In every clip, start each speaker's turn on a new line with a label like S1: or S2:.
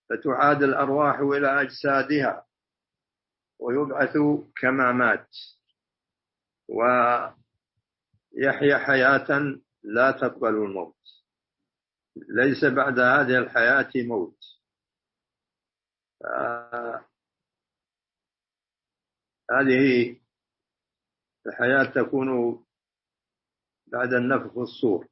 S1: فتعاد الأرواح إلى أجسادها ويبعث كما مات، ويحيا حياة لا تقبل الموت، ليس بعد هذه الحياة موت. هذه الحياة تكون بعد النفخ في الصور،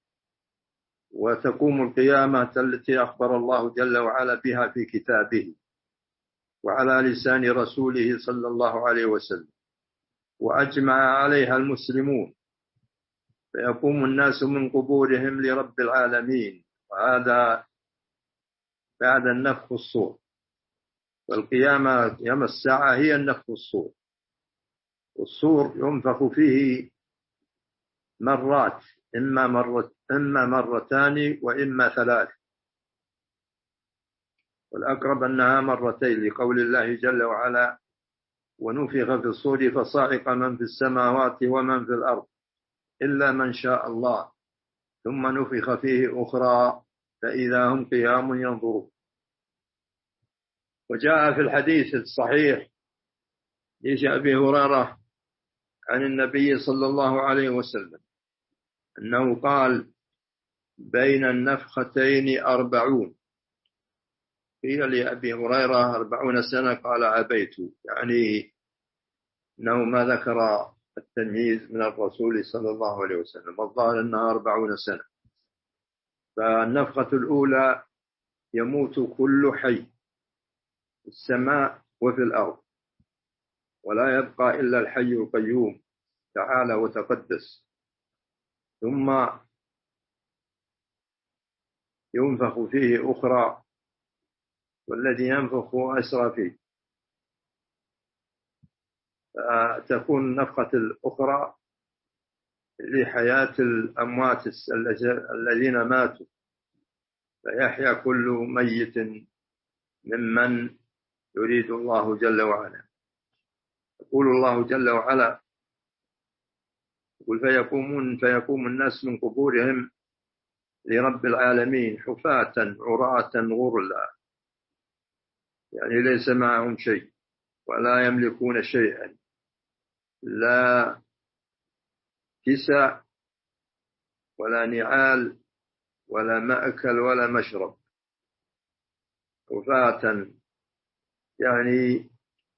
S1: وتقوم القيامة التي أخبر الله جل وعلا بها في كتابه وعلى لسان رسوله صلى الله عليه وسلم، وأجمع عليها المسلمون، فيقوم الناس من قبورهم لرب العالمين، وهذا بعد النفخ الصور. والقيامة يوم الساعة هي النفخ الصور، والصور ينفخ فيه مرات، إما مرتان وإما ثلاث، والأقرب أنها مرتين لقول الله جل وعلا: ونفخ في الصور فصعق من في السماوات ومن في الأرض إلا من شاء الله ثم نفخ فيه أخرى فإذا هم قيام ينظرون. وجاء في الحديث الصحيح حديث أبي هريرة عن النبي صلى الله عليه وسلم أنه قال: بين النفختين 40. قيل لأبي هريرة 40 سنة؟ قال: أبيت، يعني أنه ما ذكر التمييز من الرسول صلى الله عليه وسلم، الظاهر أنها 40 سنة. فالنفخة الأولى يموت كل حي في السماء وفي الأرض، ولا يبقى إلا الحي القيوم تعالى وتقدس. ثم ينفخ فيه أخرى، والذي ينفخ أسرى، فتكون النفخة الأخرى لحياة الأموات الذين ماتوا، فيحيا كل ميت ممن يريد الله جل وعلا. يقول الله جل وعلا: فيقوم الناس من قبورهم لرب العالمين حفاة عراة غرلا، يعني ليس معهم شيء ولا يملكون شيئا، لا كسى ولا نعال ولا مأكل ولا مشرب. حفاة يعني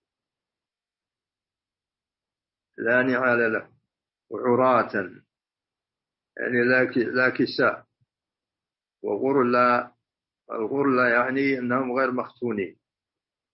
S1: لا نعال له، وعراة يعني لا كساء، وغرلا، الغرلا يعني أنهم غير مختونين،